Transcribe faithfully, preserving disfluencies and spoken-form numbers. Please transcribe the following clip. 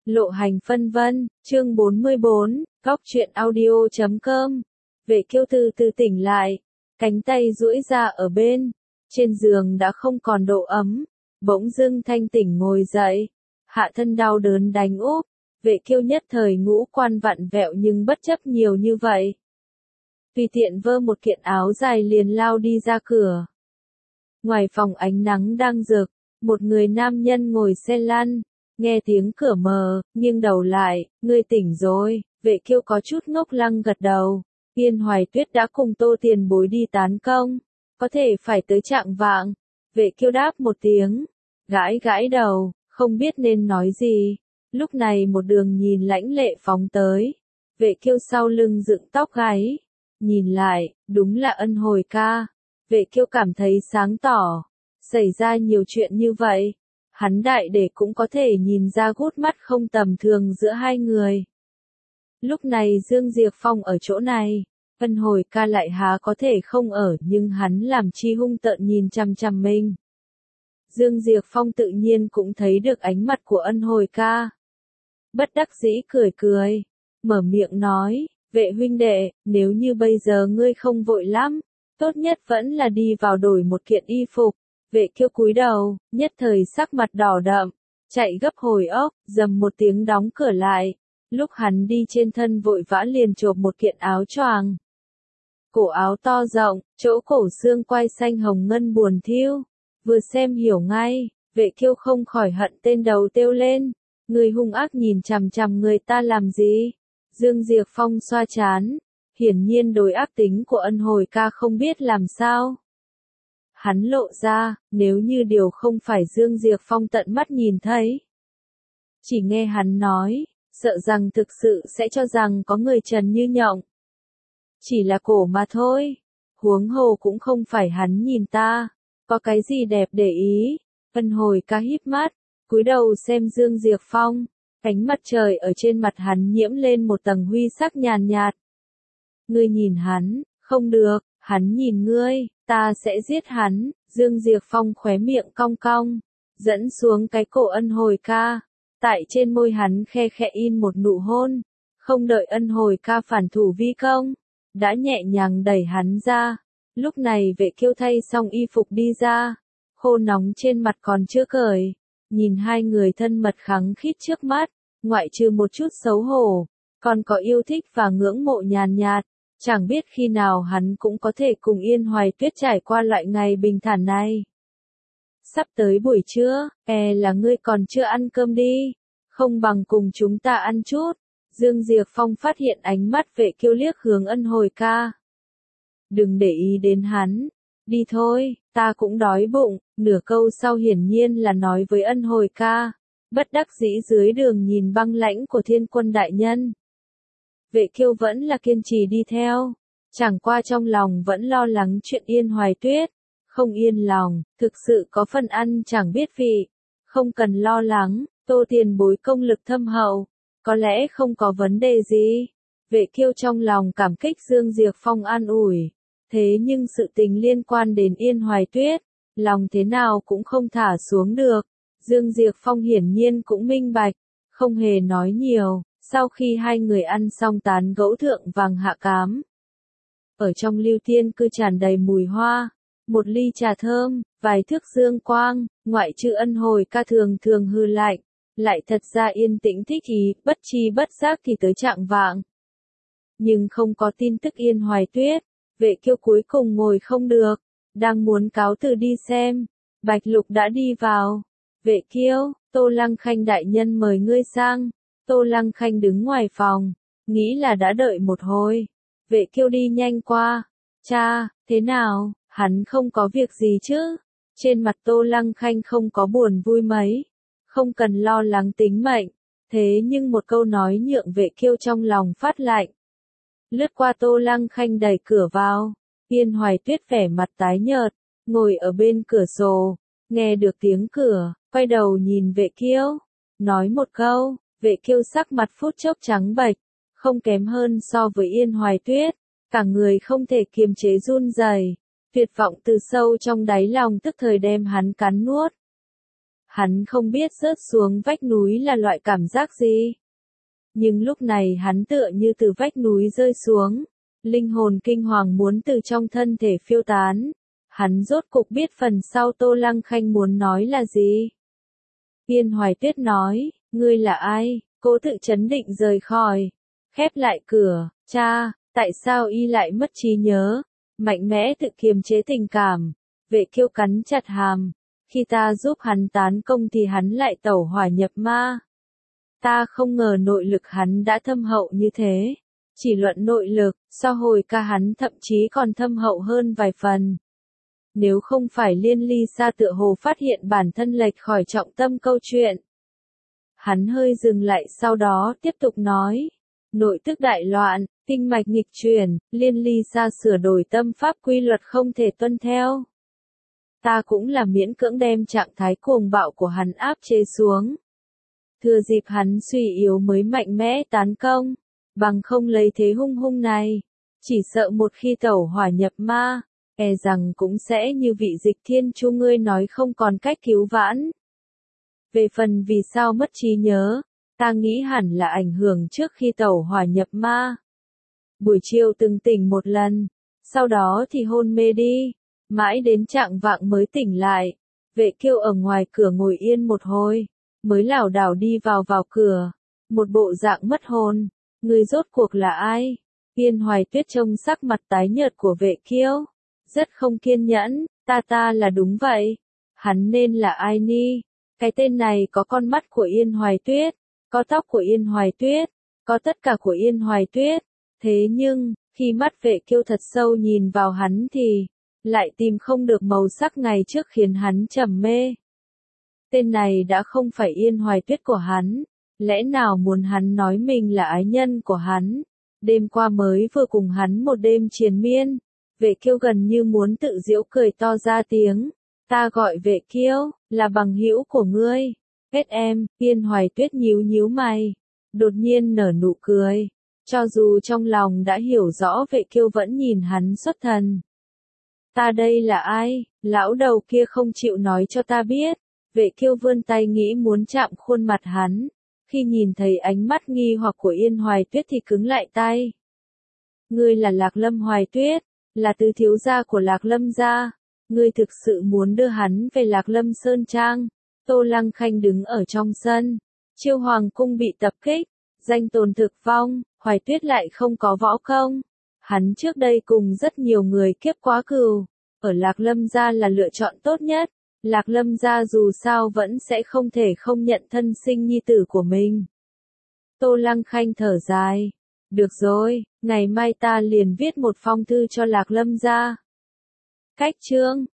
Lộ hành phân vân, chương bốn mươi bốn, góc truyện audio chấm com. Vệ Kiêu từ từ tỉnh lại, cánh tay duỗi ra ở bên, trên giường đã không còn độ ấm, bỗng dưng thanh tỉnh ngồi dậy, hạ thân đau đớn đánh úp, Vệ Kiêu nhất thời ngũ quan vặn vẹo nhưng bất chấp nhiều như vậy. Tùy tiện vơ một kiện áo dài liền lao đi ra cửa. Ngoài phòng ánh nắng đang rực, một người nam nhân ngồi xe lăn, nghe tiếng cửa mở, nghiêng đầu lại, ngươi tỉnh rồi, Vệ Kiêu có chút ngốc lăng gật đầu, Yên Hoài Tuyết đã cùng Tô Tiền Bối đi tán công, có thể phải tới trạng vạng, Vệ Kiêu đáp một tiếng, gãi gãi đầu, không biết nên nói gì, lúc này một đường nhìn lãnh lệ phóng tới, Vệ Kiêu sau lưng dựng tóc gáy, nhìn lại, đúng là Ân Hồi ca, Vệ Kiêu cảm thấy sáng tỏ, xảy ra nhiều chuyện như vậy. Hắn đại để cũng có thể nhìn ra gút mắt không tầm thường giữa hai người. Lúc này Dương Diệp Phong ở chỗ này, Ân Hồi ca lại há có thể không ở nhưng hắn làm chi hung tợn nhìn chằm chằm mình. Dương Diệp Phong tự nhiên cũng thấy được ánh mặt của Ân Hồi ca. Bất đắc dĩ cười cười, mở miệng nói, Vệ huynh đệ, nếu như bây giờ ngươi không vội lắm, tốt nhất vẫn là đi vào đổi một kiện y phục. Vệ Kiêu cúi đầu, nhất thời sắc mặt đỏ đậm, chạy gấp hồi ốc, dầm một tiếng đóng cửa lại. Lúc hắn đi trên thân vội vã liền chộp một kiện áo choàng. Cổ áo to rộng, chỗ cổ xương quai xanh hồng ngân buồn thiêu. Vừa xem hiểu ngay, Vệ Kiêu không khỏi hận tên đầu tiêu lên. Người hung ác nhìn chằm chằm người ta làm gì? Dương Diệp Phong xoa chán. Hiển nhiên đối ác tính của Ân Hồi ca không biết làm sao. Hắn lộ ra, nếu như điều không phải Dương Diệp Phong tận mắt nhìn thấy. Chỉ nghe hắn nói, sợ rằng thực sự sẽ cho rằng có người trần như nhộng. Chỉ là cổ mà thôi, huống hồ cũng không phải hắn nhìn ta, có cái gì đẹp để ý. Ân Hồi ca híp mắt, cúi đầu xem Dương Diệp Phong, ánh mặt trời ở trên mặt hắn nhiễm lên một tầng huy sắc nhàn nhạt. Ngươi nhìn hắn, không được, hắn nhìn ngươi. Ta sẽ giết hắn, Dương Diệp Phong khóe miệng cong cong, dẫn xuống cái cổ Ân Hồi ca, tại trên môi hắn khe khẽ in một nụ hôn, không đợi Ân Hồi ca phản thủ vi công, đã nhẹ nhàng đẩy hắn ra, lúc này Vệ Kiêu thay xong y phục đi ra, khô nóng trên mặt còn chưa cởi, nhìn hai người thân mật khắng khít trước mắt, ngoại trừ một chút xấu hổ, còn có yêu thích và ngưỡng mộ nhàn nhạt. Chẳng biết khi nào hắn cũng có thể cùng Yên Hoài Tuyết trải qua loại ngày bình thản này. Sắp tới buổi trưa, e là ngươi còn chưa ăn cơm đi, không bằng cùng chúng ta ăn chút. Dương Diệp Phong phát hiện ánh mắt Vệ Kiêu liếc hướng Ân Hồi ca. Đừng để ý đến hắn, đi thôi, ta cũng đói bụng, nửa câu sau hiển nhiên là nói với Ân Hồi ca, bất đắc dĩ dưới đường nhìn băng lãnh của Thiên Quân đại nhân. Vệ Kiêu vẫn là kiên trì đi theo, chẳng qua trong lòng vẫn lo lắng chuyện Yên Hoài Tuyết, không yên lòng, thực sự có phần ăn chẳng biết vị, không cần lo lắng, Tô Tiền Bối công lực thâm hậu, có lẽ không có vấn đề gì. Vệ Kiêu trong lòng cảm kích Dương Diệp Phong an ủi, thế nhưng sự tình liên quan đến Yên Hoài Tuyết, lòng thế nào cũng không thả xuống được, Dương Diệp Phong hiển nhiên cũng minh bạch, không hề nói nhiều. Sau khi hai người ăn xong tán gẫu thượng vàng hạ cám. Ở trong lưu tiên cư tràn đầy mùi hoa, một ly trà thơm, vài thước dương quang, ngoại trừ Ân Hồi ca thường thường hư lạnh, lại thật ra yên tĩnh thích ý, bất chi bất giác thì tới trạng vạng. Nhưng không có tin tức Yên Hoài Tuyết, Vệ Kiêu cuối cùng ngồi không được, đang muốn cáo từ đi xem, Bạch Lục đã đi vào. Vệ Kiêu, Tô Lăng Khanh đại nhân mời ngươi sang. Tô Lăng Khanh đứng ngoài phòng, nghĩ là đã đợi một hồi. Vệ Kiêu đi nhanh qua. Cha, thế nào, hắn không có việc gì chứ? Trên mặt Tô Lăng Khanh không có buồn vui mấy. Không cần lo lắng tính mệnh. Thế nhưng một câu nói nhượng Vệ Kiêu trong lòng phát lạnh. Lướt qua Tô Lăng Khanh đẩy cửa vào. Yên Hoài Tuyết vẻ mặt tái nhợt, ngồi ở bên cửa sổ. Nghe được tiếng cửa, quay đầu nhìn Vệ Kiêu. Nói một câu. Vệ Kiêu sắc mặt phút chốc trắng bệch, không kém hơn so với Yên Hoài Tuyết, cả người không thể kiềm chế run rẩy, tuyệt vọng từ sâu trong đáy lòng tức thời đem hắn cắn nuốt. Hắn không biết rớt xuống vách núi là loại cảm giác gì. Nhưng lúc này hắn tựa như từ vách núi rơi xuống. Linh hồn kinh hoàng muốn từ trong thân thể phiêu tán. Hắn rốt cục biết phần sau Tô Lăng Khanh muốn nói là gì. Yên Hoài Tuyết nói, ngươi là ai? Cố tự chấn định rời khỏi. Khép lại cửa, cha, tại sao y lại mất trí nhớ? Mạnh mẽ tự kiềm chế tình cảm. Vệ Kiêu cắn chặt hàm. Khi ta giúp hắn tán công thì hắn lại tẩu hỏa nhập ma. Ta không ngờ nội lực hắn đã thâm hậu như thế. Chỉ luận nội lực, so hồi ca hắn thậm chí còn thâm hậu hơn vài phần. Nếu không phải Liên Ly Sa tựa hồ phát hiện bản thân lệch khỏi trọng tâm câu chuyện. Hắn hơi dừng lại sau đó tiếp tục nói. Nội tức đại loạn, kinh mạch nghịch chuyển, Liên Ly Sa sửa đổi tâm pháp quy luật không thể tuân theo. Ta cũng là miễn cưỡng đem trạng thái cuồng bạo của hắn áp chế xuống. Thừa dịp hắn suy yếu mới mạnh mẽ tán công, bằng không lấy thế hung hung này. Chỉ sợ một khi tẩu hỏa nhập ma, e rằng cũng sẽ như vị Dịch Thiên Chu ngươi nói không còn cách cứu vãn. Về phần vì sao mất trí nhớ, ta nghĩ hẳn là ảnh hưởng trước khi tẩu hỏa nhập ma. Buổi chiều từng tỉnh một lần, sau đó thì hôn mê đi, mãi đến trạng vạng mới tỉnh lại. Vệ Kiêu ở ngoài cửa ngồi yên một hồi, mới lảo đảo đi vào vào cửa, một bộ dạng mất hồn. Người rốt cuộc là ai? Yên Hoài Tuyết trông sắc mặt tái nhợt của Vệ Kiêu, rất không kiên nhẫn. Ta ta là đúng vậy. Hắn nên là ai ni? Cái tên này có con mắt của Yên Hoài Tuyết, có tóc của Yên Hoài Tuyết, có tất cả của Yên Hoài Tuyết. Thế nhưng, khi mắt Vệ Kiêu thật sâu nhìn vào hắn thì, lại tìm không được màu sắc ngày trước khiến hắn trầm mê. Tên này đã không phải Yên Hoài Tuyết của hắn. Lẽ nào muốn hắn nói mình là ái nhân của hắn? Đêm qua mới vừa cùng hắn một đêm triền miên. Vệ Kiêu gần như muốn tự giễu cười to ra tiếng. Ta gọi Vệ Kiêu, là bằng hữu của ngươi. Hết em, Yên Hoài Tuyết nhíu nhíu mày. Đột nhiên nở nụ cười. Cho dù trong lòng đã hiểu rõ Vệ Kiêu vẫn nhìn hắn xuất thần. Ta đây là ai? Lão đầu kia không chịu nói cho ta biết. Vệ Kiêu vươn tay nghĩ muốn chạm khuôn mặt hắn. Khi nhìn thấy ánh mắt nghi hoặc của Yên Hoài Tuyết thì cứng lại tay. Ngươi là Lạc Lâm Hoài Tuyết, là tứ thiếu gia của Lạc Lâm gia. Ngươi thực sự muốn đưa hắn về Lạc Lâm Sơn Trang. Tô Lăng Khanh đứng ở trong sân. Chiêu Hoàng cung bị tập kích, danh tồn thực vong, Hoài Tuyết lại không có võ công. Hắn trước đây cùng rất nhiều người kiếp quá cừu. Ở Lạc Lâm gia là lựa chọn tốt nhất. Lạc Lâm gia dù sao vẫn sẽ không thể không nhận thân sinh nhi tử của mình. Tô Lăng Khanh thở dài. Được rồi, ngày mai ta liền viết một phong thư cho Lạc Lâm gia. Cách chương